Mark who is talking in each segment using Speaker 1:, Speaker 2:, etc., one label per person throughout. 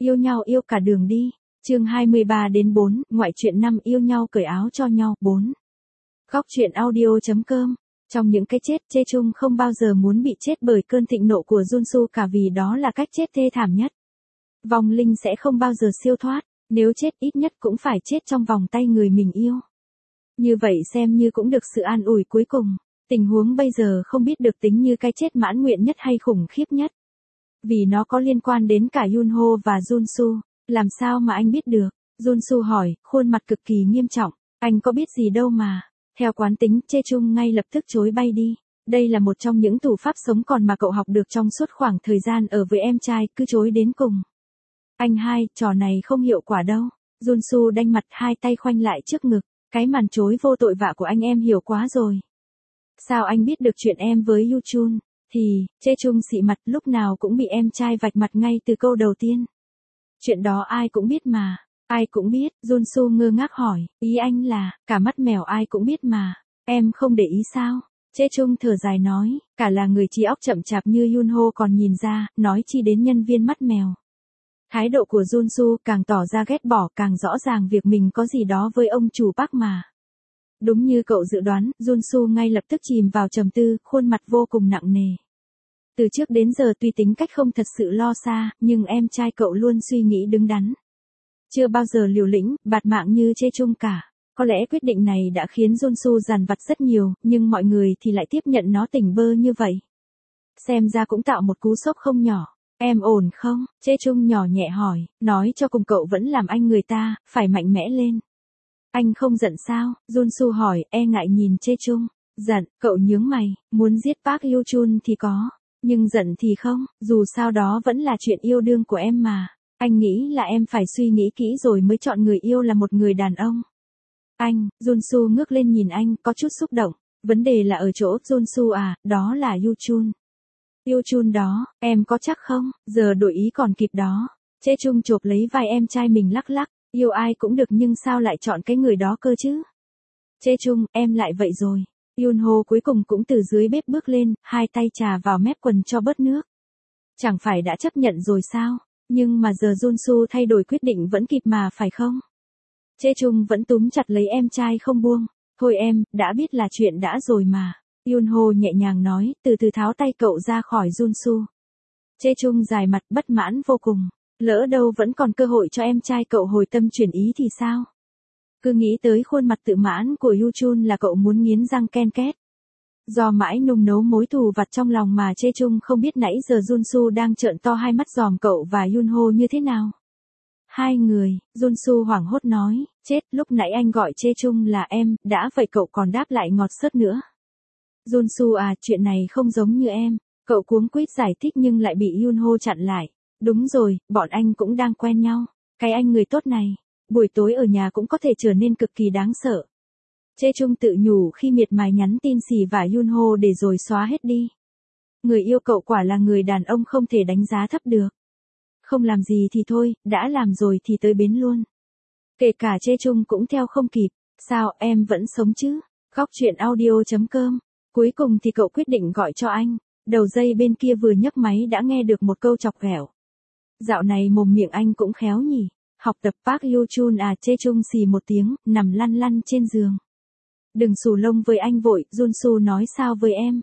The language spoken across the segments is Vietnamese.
Speaker 1: Yêu nhau yêu cả đường đi. Chương 23 đến 4, ngoại truyện 5 yêu nhau cởi áo cho nhau, 4. Góc truyện audio.com. Trong những cái chết, Chê Chung không bao giờ muốn bị chết bởi cơn thịnh nộ của Junsu cả vì đó là cách chết thê thảm nhất. Vong linh sẽ không bao giờ siêu thoát, nếu chết ít nhất cũng phải chết trong vòng tay người mình yêu. Như vậy xem như cũng được sự an ủi cuối cùng. Tình huống bây giờ không biết được tính như cái chết mãn nguyện nhất hay khủng khiếp nhất. Vì nó có liên quan đến cả Yunho và Junsu. Làm sao mà anh biết được? Junsu hỏi, khuôn mặt cực kỳ nghiêm trọng. Anh có biết gì đâu mà. Theo quán tính, Chê Chung ngay lập tức chối bay đi. Đây là một trong những thủ pháp sống còn mà cậu học được trong suốt khoảng thời gian ở với em trai, cứ chối đến cùng. Anh hai, trò này không hiệu quả đâu. Junsu đanh mặt, hai tay khoanh lại trước ngực. Cái màn chối vô tội vạ của anh em hiểu quá rồi. Sao anh biết được chuyện em với Yuchun? Thì, Chê Chung xị mặt, lúc nào cũng bị em trai vạch mặt ngay từ câu đầu tiên. Chuyện đó ai cũng biết mà. Ai cũng biết, Junsu ngơ ngác hỏi, ý anh là, cả mắt mèo ai cũng biết mà. Em không để ý sao? Chê Chung thở dài nói, cả là người trí óc chậm chạp như Yunho còn nhìn ra, nói chi đến nhân viên mắt mèo. Thái độ của Junsu càng tỏ ra ghét bỏ, càng rõ ràng việc mình có gì đó với ông chủ Park mà. Đúng như cậu dự đoán, Junsu ngay lập tức chìm vào trầm tư, khuôn mặt vô cùng nặng nề. Từ trước đến giờ tuy tính cách không thật sự lo xa, nhưng em trai cậu luôn suy nghĩ đứng đắn. Chưa bao giờ liều lĩnh, bạt mạng như Chê Chung cả. Có lẽ quyết định này đã khiến Junsu dằn vặt rất nhiều, nhưng mọi người thì lại tiếp nhận nó tỉnh bơ như vậy. Xem ra cũng tạo một cú sốc không nhỏ. Em ổn không? Chê Chung nhỏ nhẹ hỏi, nói cho cùng cậu vẫn làm anh người ta, phải mạnh mẽ lên. Anh không giận sao? Junsu hỏi, e ngại nhìn Chê Chung. Giận, cậu nhướng mày, muốn giết Park Yuchun thì có. Nhưng giận thì không, dù sao đó vẫn là chuyện yêu đương của em mà. Anh nghĩ là em phải suy nghĩ kỹ rồi mới chọn người yêu là một người đàn ông. Anh, Junsu ngước lên nhìn anh, có chút xúc động. Vấn đề là ở chỗ, Junsu à, đó là Yuchun. Yuchun đó, em có chắc không? Giờ đổi ý còn kịp đó. Chê Chung chộp lấy vai em trai mình lắc lắc. Yêu ai cũng được nhưng sao lại chọn cái người đó cơ chứ? Chê Chung, em lại vậy rồi. Yunho cuối cùng cũng từ dưới bếp bước lên, hai tay chà vào mép quần cho bớt nước. Chẳng phải đã chấp nhận rồi sao? Nhưng mà giờ Junsu thay đổi quyết định vẫn kịp mà phải không? Chê Chung vẫn túm chặt lấy em trai không buông. Thôi em, đã biết là chuyện đã rồi mà. Yunho nhẹ nhàng nói, từ từ tháo tay cậu ra khỏi Junsu. Chê Chung dài mặt bất mãn vô cùng. Lỡ đâu vẫn còn cơ hội cho em trai cậu hồi tâm chuyển ý thì sao? Cứ nghĩ tới khuôn mặt tự mãn của Yuchun là cậu muốn nghiến răng ken két. Do mãi nung nấu mối thù vặt trong lòng mà Chê Chung không biết nãy giờ Junsu đang trợn to hai mắt dòm cậu và Yunho như thế nào. Hai người, Junsu hoảng hốt nói, chết, lúc nãy anh gọi Chê Chung là em, đã vậy cậu còn đáp lại ngọt xớt nữa. Junsu à, chuyện này không giống như em. Cậu cuống quýt giải thích nhưng lại bị Yunho chặn lại. Đúng rồi, bọn anh cũng đang quen nhau. Cái anh người tốt này, buổi tối ở nhà cũng có thể trở nên cực kỳ đáng sợ. Chê Chung tự nhủ khi miệt mài nhắn tin xì và Yunho để rồi xóa hết đi. Người yêu cậu quả là người đàn ông không thể đánh giá thấp được. Không làm gì thì thôi, đã làm rồi thì tới bến luôn. Kể cả Chê Chung cũng theo không kịp. Sao em vẫn sống chứ? Góc truyện audio.com. Cuối cùng thì cậu quyết định gọi cho anh. Đầu dây bên kia vừa nhấc máy đã nghe được một câu chọc ghẹo. Dạo này mồm miệng anh cũng khéo nhỉ. Học tập Park Yuchun à? Chê Chung xì một tiếng, nằm lăn lăn trên giường. Đừng xù lông với anh vội, Junsu nói sao với em.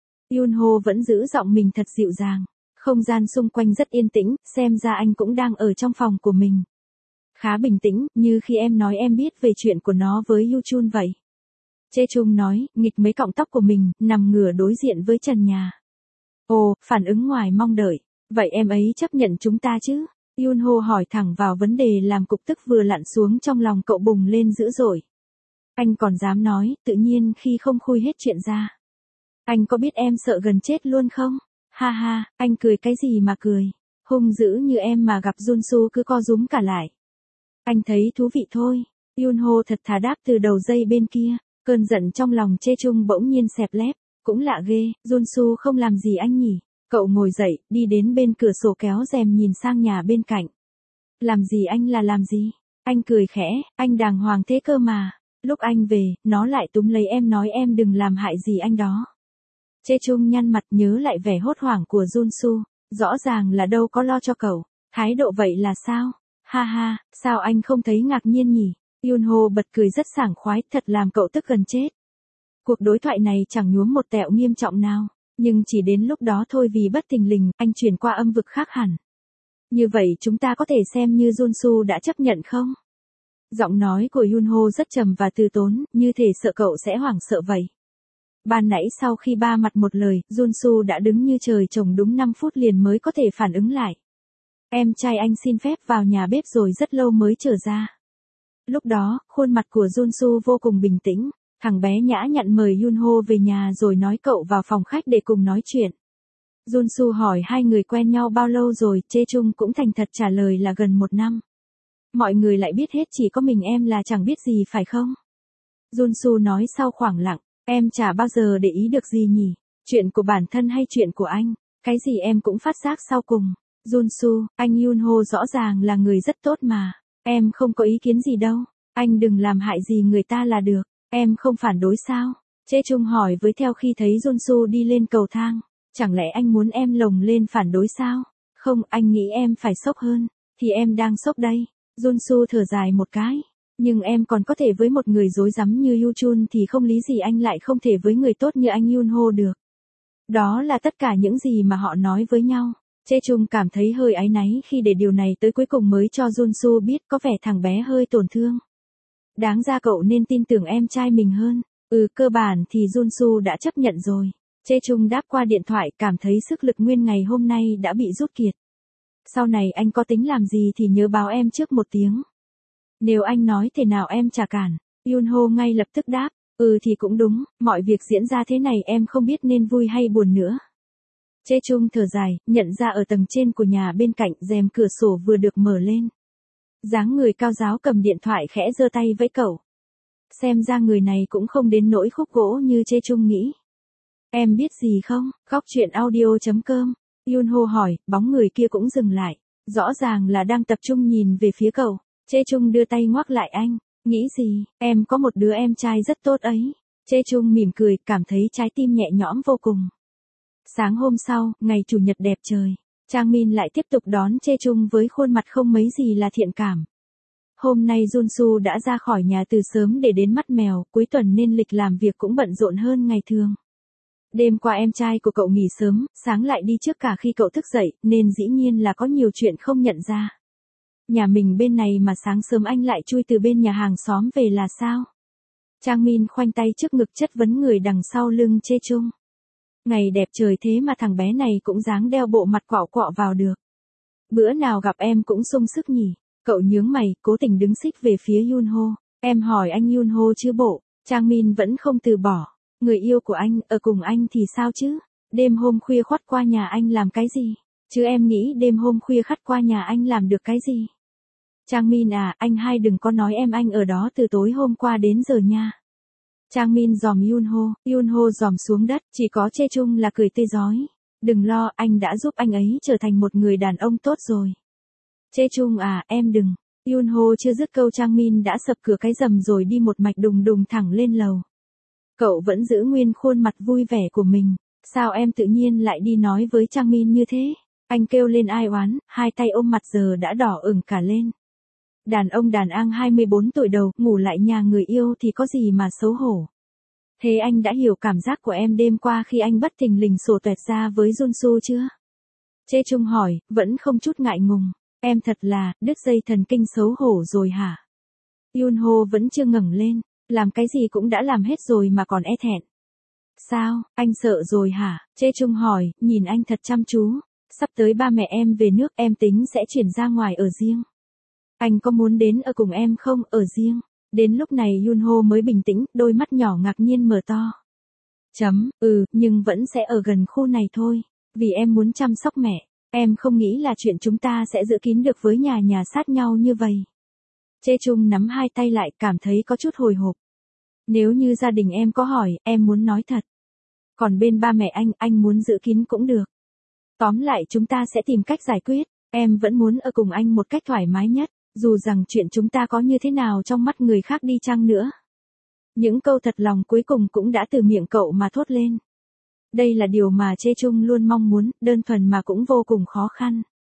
Speaker 1: Yunho vẫn giữ giọng mình thật dịu dàng. Không gian xung quanh rất yên tĩnh, xem ra anh cũng đang ở trong phòng của mình. Khá bình tĩnh, như khi em nói em biết về chuyện của nó với Yuchun vậy. Chê Chung nói, nghịch mấy cọng tóc của mình, nằm ngửa đối diện với trần nhà. Ồ, phản ứng ngoài mong đợi. Vậy em ấy chấp nhận chúng ta chứ? Yunho hỏi thẳng vào vấn đề làm cục tức vừa lặn xuống trong lòng cậu bùng lên dữ dội. Anh còn dám nói, tự nhiên khi không khui hết chuyện ra. Anh có biết em sợ gần chết luôn không? Ha ha, anh cười cái gì mà cười. Hung dữ như em mà gặp Junsu cứ co rúm cả lại. Anh thấy thú vị thôi. Yunho thật thà đáp từ đầu dây bên kia. Cơn giận trong lòng Chê Chung bỗng nhiên xẹp lép. Cũng lạ ghê, Junsu không làm gì anh nhỉ? Cậu ngồi dậy, đi đến bên cửa sổ kéo rèm nhìn sang nhà bên cạnh. Làm gì anh là làm gì? Anh cười khẽ, anh đàng hoàng thế cơ mà. Lúc anh về, nó lại túm lấy em nói em đừng làm hại gì anh đó. Chê Chung nhăn mặt nhớ lại vẻ hốt hoảng của Junsu. Rõ ràng là đâu có lo cho cậu. Thái độ vậy là sao? Ha ha, sao anh không thấy ngạc nhiên nhỉ? Yunho bật cười rất sảng khoái, thật làm cậu tức gần chết. Cuộc đối thoại này chẳng nhuốm một tẹo nghiêm trọng nào, nhưng chỉ đến lúc đó thôi vì bất thình lình, anh chuyển qua âm vực khác hẳn. Như vậy chúng ta có thể xem như Junsu đã chấp nhận không? Giọng nói của Yunho rất trầm và từ tốn, như thể sợ cậu sẽ hoảng sợ vậy. Ban nãy sau khi ba mặt một lời, Junsu đã đứng như trời trồng đúng 5 phút liền mới có thể phản ứng lại. Em trai anh xin phép vào nhà bếp rồi rất lâu mới trở ra. Lúc đó, khuôn mặt của Junsu vô cùng bình tĩnh. Thằng bé nhã nhặn mời Yunho về nhà rồi nói cậu vào phòng khách để cùng nói chuyện. Junsu hỏi hai người quen nhau bao lâu rồi, Chechung cũng thành thật trả lời là gần 1 năm. Mọi người lại biết hết, chỉ có mình em là chẳng biết gì phải không? Junsu nói sau khoảng lặng, em chả bao giờ để ý được gì nhỉ, chuyện của bản thân hay chuyện của anh, cái gì em cũng phát giác sau cùng. Junsu, anh Yunho rõ ràng là người rất tốt mà, em không có ý kiến gì đâu, anh đừng làm hại gì người ta là được. Em không phản đối sao? Chechung hỏi với theo khi thấy Junsu đi lên cầu thang. Chẳng lẽ anh muốn em lồng lên phản đối sao? Không, anh nghĩ em phải sốc hơn. Thì em đang sốc đây. Junsu thở dài một cái. Nhưng em còn có thể với một người dối rắm như Yuchun thì không lý gì anh lại không thể với người tốt như anh Yunho được. Đó là tất cả những gì mà họ nói với nhau. Chechung cảm thấy hơi áy náy khi để điều này tới cuối cùng mới cho Junsu biết có vẻ thằng bé hơi tổn thương. Đáng ra cậu nên tin tưởng em trai mình hơn. Cơ bản thì Junsu đã chấp nhận rồi. Chechung đáp qua điện thoại, cảm thấy sức lực nguyên ngày hôm nay đã bị rút kiệt. Sau này anh có tính làm gì thì nhớ báo em trước một tiếng. Nếu anh nói thế nào em chả cản. Yunho ngay lập tức đáp, thì cũng đúng, mọi việc diễn ra thế này em không biết nên vui hay buồn nữa. Chechung thở dài, nhận ra ở tầng trên của nhà bên cạnh rèm cửa sổ vừa được mở lên. Dáng người cao ráo cầm điện thoại khẽ giơ tay với cậu. Xem ra người này cũng không đến nỗi khúc gỗ như Chechung nghĩ. Em biết gì không? Góc chuyện audio.com. Yunho hỏi, bóng người kia cũng dừng lại. Rõ ràng là đang tập trung nhìn về phía cậu. Chechung đưa tay ngoắc lại anh. Nghĩ gì? Em có một đứa em trai rất tốt ấy. Chechung mỉm cười, cảm thấy trái tim nhẹ nhõm vô cùng. Sáng hôm sau, ngày chủ nhật đẹp trời. Trang Min lại tiếp tục đón Chechung với khuôn mặt không mấy gì là thiện cảm. Hôm nay Junsu đã ra khỏi nhà từ sớm để đến mắt mèo, cuối tuần nên lịch làm việc cũng bận rộn hơn ngày thường. Đêm qua em trai của cậu nghỉ sớm, sáng lại đi trước cả khi cậu thức dậy, nên dĩ nhiên là có nhiều chuyện không nhận ra. Nhà mình bên này mà sáng sớm anh lại chui từ bên nhà hàng xóm về là sao? Trang Min khoanh tay trước ngực chất vấn người đằng sau lưng Chechung. Ngày đẹp trời thế mà thằng bé này cũng dáng đeo bộ mặt quạo quọ vào được. Bữa nào gặp em cũng sung sức nhỉ. Cậu nhướng mày, cố tình đứng xích về phía Yunho. Em hỏi anh Yunho chứ bộ. Trang Min vẫn không từ bỏ. Người yêu của anh, ở cùng anh thì sao chứ? Đêm hôm khuya khoắt qua nhà anh làm cái gì? Chứ em nghĩ đêm hôm khuya khắt qua nhà anh làm được cái gì? Trang Min à, anh hai đừng có nói em anh ở đó từ tối hôm qua đến giờ nha. Trang Min dòm Yunho dòm xuống đất, chỉ có Chechung là cười tươi rói. Đừng lo, anh đã giúp anh ấy trở thành một người đàn ông tốt rồi. Chechung à, em đừng. Yunho chưa dứt câu Trang Min đã sập cửa cái rầm rồi đi một mạch đùng đùng thẳng lên lầu. Cậu vẫn giữ nguyên khuôn mặt vui vẻ của mình. Sao em tự nhiên lại đi nói với Trang Min như thế? Anh kêu lên ai oán, hai tay ôm mặt giờ đã đỏ ửng cả lên. Đàn ông đàn ang 24 tuổi đầu, ngủ lại nhà người yêu thì có gì mà xấu hổ. Thế anh đã hiểu cảm giác của em đêm qua khi anh bất thình lình sổ tuẹt ra với Junsu chưa? Chechung hỏi, vẫn không chút ngại ngùng. Em thật là, đứt dây thần kinh xấu hổ rồi hả? Yunho vẫn chưa ngẩng lên. Làm cái gì cũng đã làm hết rồi mà còn e thẹn. Sao, anh sợ rồi hả? Chechung hỏi, nhìn anh thật chăm chú. Sắp tới ba mẹ em về nước, em tính sẽ chuyển ra ngoài ở riêng. Anh có muốn đến ở cùng em không, ở riêng? Đến lúc này Yunho mới bình tĩnh, đôi mắt nhỏ ngạc nhiên mở to. Nhưng vẫn sẽ ở gần khu này thôi. Vì em muốn chăm sóc mẹ. Em không nghĩ là chuyện chúng ta sẽ giữ kín được với nhà sát nhau như vậy. Chechung nắm hai tay lại, cảm thấy có chút hồi hộp. Nếu như gia đình em có hỏi, em muốn nói thật. Còn bên ba mẹ anh muốn giữ kín cũng được. Tóm lại chúng ta sẽ tìm cách giải quyết. Em vẫn muốn ở cùng anh một cách thoải mái nhất, dù rằng chuyện chúng ta có như thế nào trong mắt người khác đi chăng nữa. Những câu thật lòng cuối cùng cũng đã từ miệng cậu mà thốt lên. Đây là điều mà Chechung luôn mong muốn, đơn thuần mà cũng vô cùng khó khăn.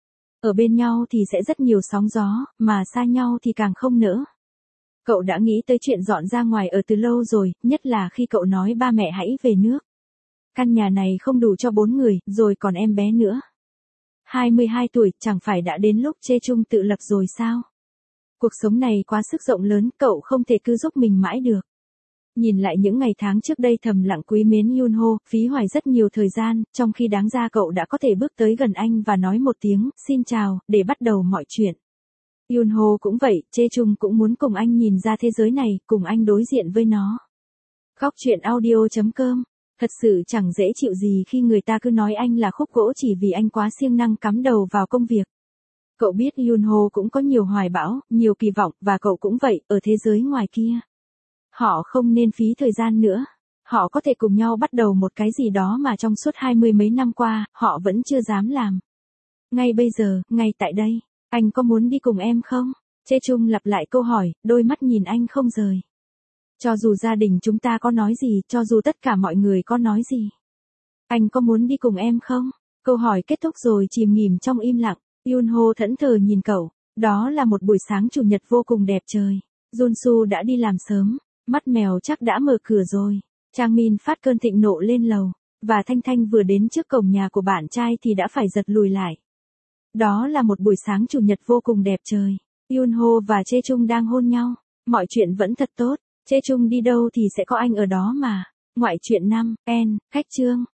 Speaker 1: Ở bên nhau thì sẽ rất nhiều sóng gió, mà xa nhau thì càng không nữa. Cậu đã nghĩ tới chuyện dọn ra ngoài ở từ lâu rồi, nhất là khi cậu nói ba mẹ hãy về nước. Căn nhà này không đủ cho 4 người, rồi còn em bé nữa. 22 tuổi, chẳng phải đã đến lúc Chê Chung tự lập rồi sao? Cuộc sống này quá sức rộng lớn, cậu không thể cứ giúp mình mãi được. Nhìn lại những ngày tháng trước đây thầm lặng quý mến Yunho, phí hoài rất nhiều thời gian, trong khi đáng ra cậu đã có thể bước tới gần anh và nói một tiếng, xin chào, để bắt đầu mọi chuyện. Yunho cũng vậy, Chê Chung cũng muốn cùng anh nhìn ra thế giới này, cùng anh đối diện với nó. Góc chuyện audio.com. Thật sự chẳng dễ chịu gì khi người ta cứ nói anh là khúc gỗ chỉ vì anh quá siêng năng cắm đầu vào công việc. Cậu biết Yunho cũng có nhiều hoài bão, nhiều kỳ vọng, và cậu cũng vậy, ở thế giới ngoài kia. Họ không nên phí thời gian nữa. Họ có thể cùng nhau bắt đầu một cái gì đó mà trong suốt 20 mấy năm qua, họ vẫn chưa dám làm. Ngay bây giờ, ngay tại đây, anh có muốn đi cùng em không? Chê Chung lặp lại câu hỏi, đôi mắt nhìn anh không rời. Cho dù gia đình chúng ta có nói gì, cho dù tất cả mọi người có nói gì. Anh có muốn đi cùng em không? Câu hỏi kết thúc rồi chìm nghỉm trong im lặng. Yunho thẫn thờ nhìn cậu. Đó là một buổi sáng chủ nhật vô cùng đẹp trời. Junsu đã đi làm sớm. Mắt mèo chắc đã mở cửa rồi. Trang Min phát cơn thịnh nộ lên lầu. Và Thanh Thanh vừa đến trước cổng nhà của bạn trai thì đã phải giật lùi lại. Đó là một buổi sáng chủ nhật vô cùng đẹp trời. Yunho và Chê Chung đang hôn nhau. Mọi chuyện vẫn thật tốt. Chê Chung đi đâu thì sẽ có anh ở đó mà. Ngoại truyện 5, N, khách chương.